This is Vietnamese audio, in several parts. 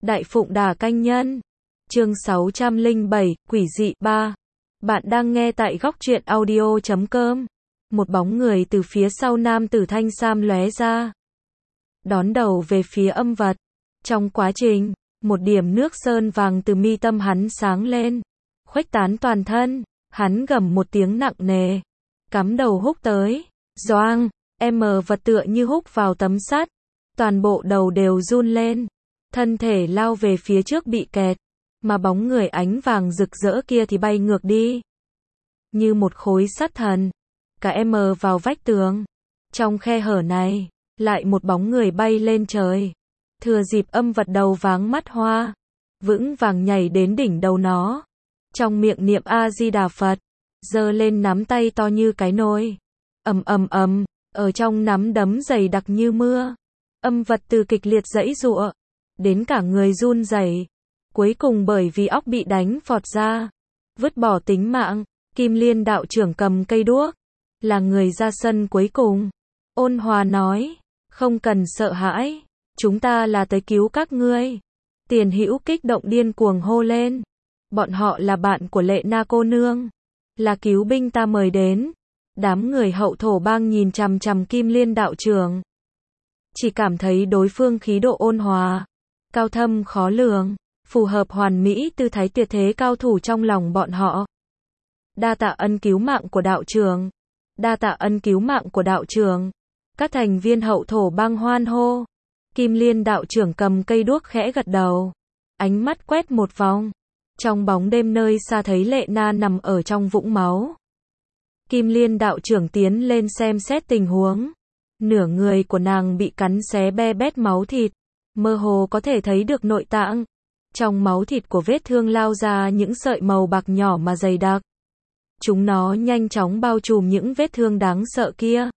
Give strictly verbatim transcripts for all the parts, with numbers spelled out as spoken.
Đại Phụng Đà Canh Nhân. Chương sáu trăm lẻ bảy, Quỷ dị ba. Bạn đang nghe tại góc truyện audio chấm com. Một bóng người từ phía sau nam tử thanh sam lóe ra, đón đầu về phía âm vật. Trong quá trình, một điểm nước sơn vàng từ mi tâm hắn sáng lên, khuếch tán toàn thân. Hắn gầm một tiếng nặng nề, cắm đầu húc tới. Doang, em vật tựa như húc vào tấm sắt, toàn bộ đầu đều run lên, thân thể lao về phía trước bị kẹt, mà bóng người ánh vàng rực rỡ kia thì bay ngược đi, như một khối sắt thần, cả em vào vách tường. Trong khe hở này, lại một bóng người bay lên trời, thừa dịp âm vật đầu váng mắt hoa, vững vàng nhảy đến đỉnh đầu nó, trong miệng niệm A Di Đà Phật, giơ lên nắm tay to như cái nồi, ầm ầm ầm, ở trong nắm đấm dày đặc như mưa, âm vật từ kịch liệt giãy giụa, đến cả người run rẩy, cuối cùng bởi vì óc bị đánh phọt ra, vứt bỏ tính mạng. Kim Liên đạo trưởng cầm cây đuốc, là người ra sân cuối cùng, ôn hòa nói, không cần sợ hãi, chúng ta là tới cứu các ngươi. Tiền Hữu kích động điên cuồng hô lên, bọn họ là bạn của Lệ Na cô nương, là cứu binh ta mời đến. Đám người Hậu Thổ Bang nhìn chằm chằm Kim Liên đạo trưởng, chỉ cảm thấy đối phương khí độ ôn hòa, cao thâm khó lường, phù hợp hoàn mỹ tư thái tuyệt thế cao thủ trong lòng bọn họ. Đa tạ ân cứu mạng của đạo trưởng, đa tạ ân cứu mạng của đạo trưởng. Các thành viên Hậu Thổ Bang hoan hô. Kim Liên đạo trưởng cầm cây đuốc khẽ gật đầu, ánh mắt quét một vòng, trong bóng đêm nơi xa thấy Lệ Na nằm ở trong vũng máu. Kim Liên đạo trưởng tiến lên xem xét tình huống, nửa người của nàng bị cắn xé be bét máu thịt, mơ hồ có thể thấy được nội tạng. Trong máu thịt của vết thương lao ra những sợi màu bạc nhỏ mà dày đặc. Chúng nó nhanh chóng bao trùm những vết thương đáng sợ kia.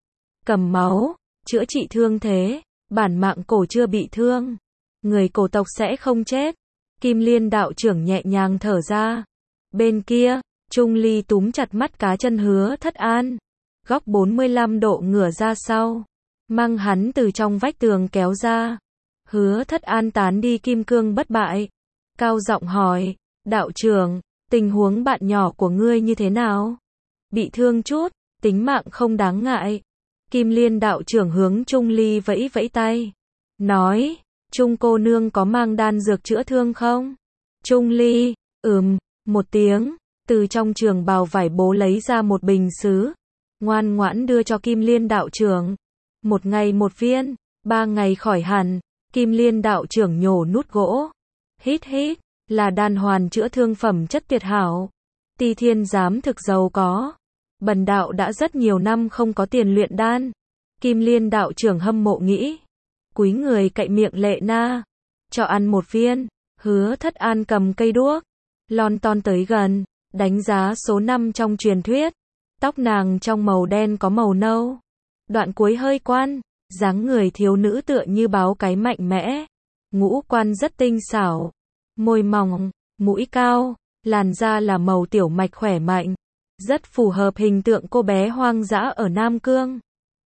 Cầm máu, chữa trị thương thế, bản mạng cổ chưa bị thương, người cổ tộc sẽ không chết. Kim Liên đạo trưởng nhẹ nhàng thở ra. Bên kia, Trung Ly túm chặt mắt cá chân Hứa Thất An, góc bốn mươi lăm độ ngửa ra sau, mang hắn từ trong vách tường kéo ra. Hứa Thất An tán đi kim cương bất bại, cao giọng hỏi, đạo trưởng, tình huống bạn nhỏ của ngươi như thế nào? Bị thương chút, tính mạng không đáng ngại. Kim Liên đạo trưởng hướng Trung Ly vẫy vẫy tay, nói, Trung cô nương có mang đan dược chữa thương không? Trung Ly, ừm, một tiếng, từ trong trường bào vải bố lấy ra một bình sứ, ngoan ngoãn đưa cho Kim Liên đạo trưởng. Một ngày một viên, ba ngày khỏi hẳn. Kim Liên đạo trưởng nhổ nút gỗ, hít hít, là đan hoàn chữa thương phẩm chất tuyệt hảo. Ti Thiên giám thực giàu có. Bần đạo đã rất nhiều năm không có tiền luyện đan. Kim Liên đạo trưởng hâm mộ nghĩ, cúi người cậy miệng Lệ Na, cho ăn một viên. Hứa Thất An cầm cây đuốc, lon ton tới gần, đánh giá số năm trong truyền thuyết. Tóc nàng trong màu đen có màu nâu, đoạn cuối hơi quan, dáng người thiếu nữ tựa như báo cái mạnh mẽ, ngũ quan rất tinh xảo, môi mỏng, mũi cao, làn da là màu tiểu mạch khỏe mạnh, rất phù hợp hình tượng cô bé hoang dã ở Nam Cương.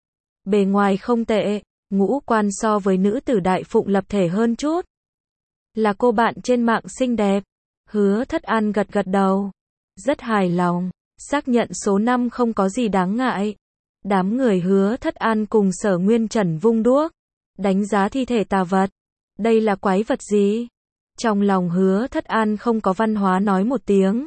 Bề ngoài không tệ, ngũ quan so với nữ tử Đại Phụng lập thể hơn chút. Là cô bạn trên mạng xinh đẹp. Hứa Thất An gật gật đầu, rất hài lòng, xác nhận số năm không có gì đáng ngại. Đám người Hứa Thất An cùng Sở Nguyên Trần vung đuốc, đánh giá thi thể tà vật. Đây là quái vật gì? Trong lòng Hứa Thất An không có văn hóa nói một tiếng.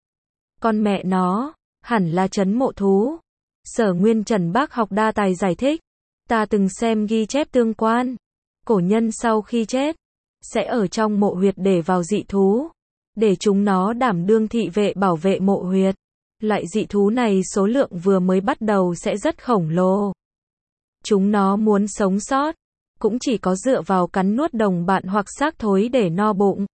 Con mẹ nó, hẳn là trấn mộ thú. Sở Nguyên Trần bác học đa tài giải thích. Ta từng xem ghi chép tương quan. Cổ nhân sau khi chết, sẽ ở trong mộ huyệt để vào dị thú, để chúng nó đảm đương thị vệ bảo vệ mộ huyệt. Loại dị thú này số lượng vừa mới bắt đầu sẽ rất khổng lồ. Chúng nó muốn sống sót, cũng chỉ có dựa vào cắn nuốt đồng bạn hoặc xác thối để no bụng.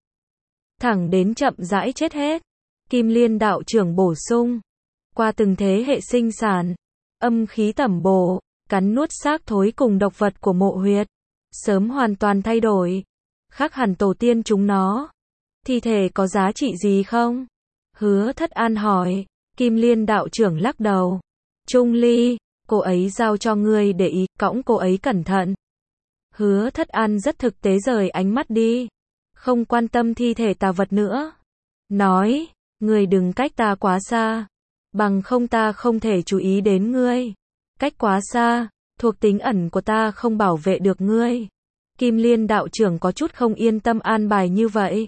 Thẳng đến chậm rãi chết hết. Kim Liên đạo trưởng bổ sung, qua từng thế hệ sinh sản, âm khí tẩm bổ, cắn nuốt xác thối cùng độc vật của mộ huyệt, sớm hoàn toàn thay đổi, khác hẳn tổ tiên chúng nó. Thi thể có giá trị gì không? Hứa Thất An hỏi. Kim Liên đạo trưởng lắc đầu. Trung Ly, cô ấy giao cho ngươi để ý, cõng cô ấy cẩn thận. Hứa Thất An rất thực tế rời ánh mắt đi. không quan tâm thi thể tà vật nữa. Nói, ngươi đừng cách ta quá xa, bằng không ta không thể chú ý đến ngươi. Cách quá xa, thuộc tính ẩn của ta không bảo vệ được ngươi. Kim Liên đạo trưởng có chút không yên tâm an bài như vậy.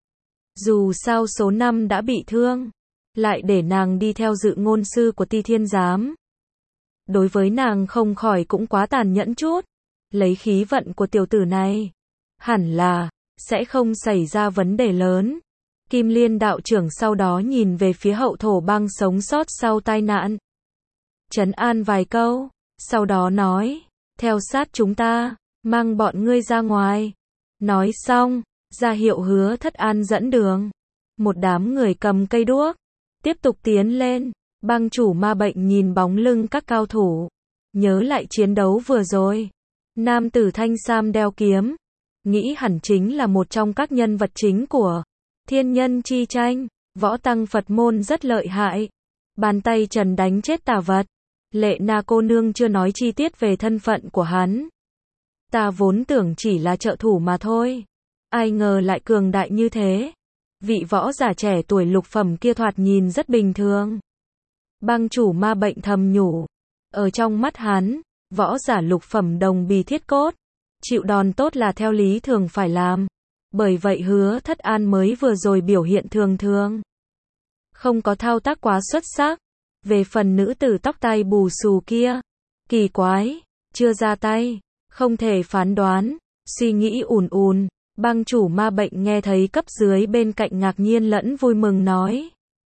Dù sao số năm đã bị thương, lại để nàng đi theo dự ngôn sư của Ti Thiên Giám. Đối với nàng không khỏi cũng quá tàn nhẫn chút. Lấy khí vận của tiểu tử này, hẳn là sẽ không xảy ra vấn đề lớn. Kim Liên đạo trưởng sau đó nhìn về phía hậu thổ bang sống sót sau tai nạn. Trấn an vài câu, sau đó nói, theo sát chúng ta, mang bọn ngươi ra ngoài. Nói xong, ra hiệu Hứa Thất An dẫn đường. Một đám người cầm cây đuốc, tiếp tục tiến lên. Bang chủ ma bệnh nhìn bóng lưng các cao thủ, nhớ lại chiến đấu vừa rồi. Nam tử thanh sam đeo kiếm, nghĩ hẳn chính là một trong các nhân vật chính của thiên nhân chi tranh. Võ tăng Phật môn rất lợi hại, bàn tay trần đánh chết tà vật. Lệ Na cô nương chưa nói chi tiết về thân phận của hắn. Ta vốn tưởng chỉ là trợ thủ mà thôi, ai ngờ lại cường đại như thế. Vị võ giả trẻ tuổi lục phẩm kia thoạt nhìn rất bình thường. Bang chủ ma bệnh thầm nhủ, ở trong mắt hắn, võ giả lục phẩm đồng bì thiết cốt, chịu đòn tốt là theo lý thường phải làm. Bởi vậy Hứa Thất An mới vừa rồi biểu hiện thường thường, không có thao tác quá xuất sắc. Về phần nữ tử tóc tai bù xù kia, kỳ quái, chưa ra tay, không thể phán đoán. Suy nghĩ ùn ùn, bang chủ ma bệnh nghe thấy cấp dưới bên cạnh ngạc nhiên lẫn vui mừng nói,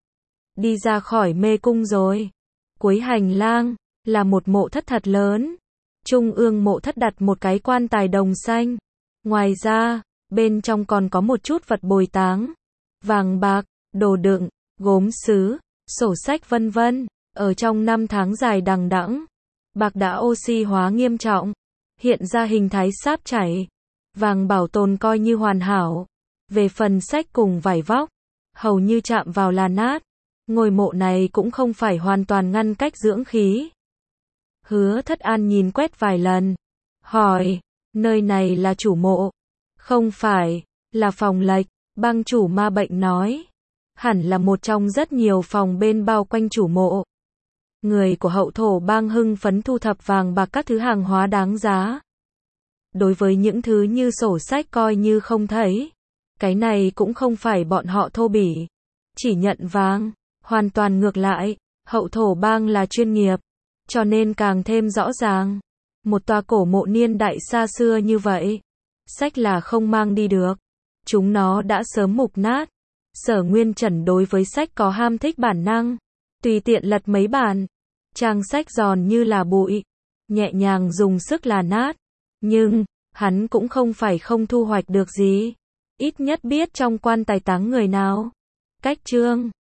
đi ra khỏi mê cung rồi. Cuối hành lang là một mộ thất thật lớn. Trung ương mộ thất đặt một cái quan tài đồng xanh. Ngoài ra, bên trong còn có một chút vật bồi táng, vàng bạc, đồ đựng, gốm sứ, sổ sách vân vân. Ở trong năm tháng dài đằng đẵng, bạc đã oxy hóa nghiêm trọng, hiện ra hình thái sáp chảy. Vàng bảo tồn coi như hoàn hảo. Về phần sách cùng vải vóc, hầu như chạm vào là nát. Ngôi mộ này cũng không phải hoàn toàn ngăn cách dưỡng khí. Hứa Thất An nhìn quét vài lần, hỏi, nơi này là chủ mộ? Không phải, là phòng lệch. Bang chủ ma bệnh nói, hẳn là một trong rất nhiều phòng bên bao quanh chủ mộ. Người của hậu thổ bang hưng phấn thu thập vàng bạc các thứ hàng hóa đáng giá. Đối với những thứ như sổ sách coi như không thấy. Cái này cũng không phải bọn họ thô bỉ, chỉ nhận vàng. Hoàn toàn ngược lại, hậu thổ bang là chuyên nghiệp, cho nên càng thêm rõ ràng. Một tòa cổ mộ niên đại xa xưa như vậy, sách là không mang đi được. Chúng nó đã sớm mục nát. Sở Nguyên Trần đối với sách có ham thích bản năng, tùy tiện lật mấy bản, trang sách giòn như là bụi, nhẹ nhàng dùng sức là nát. Nhưng, hắn cũng không phải không thu hoạch được gì. Ít nhất biết trong quan tài táng người nào. Cách chương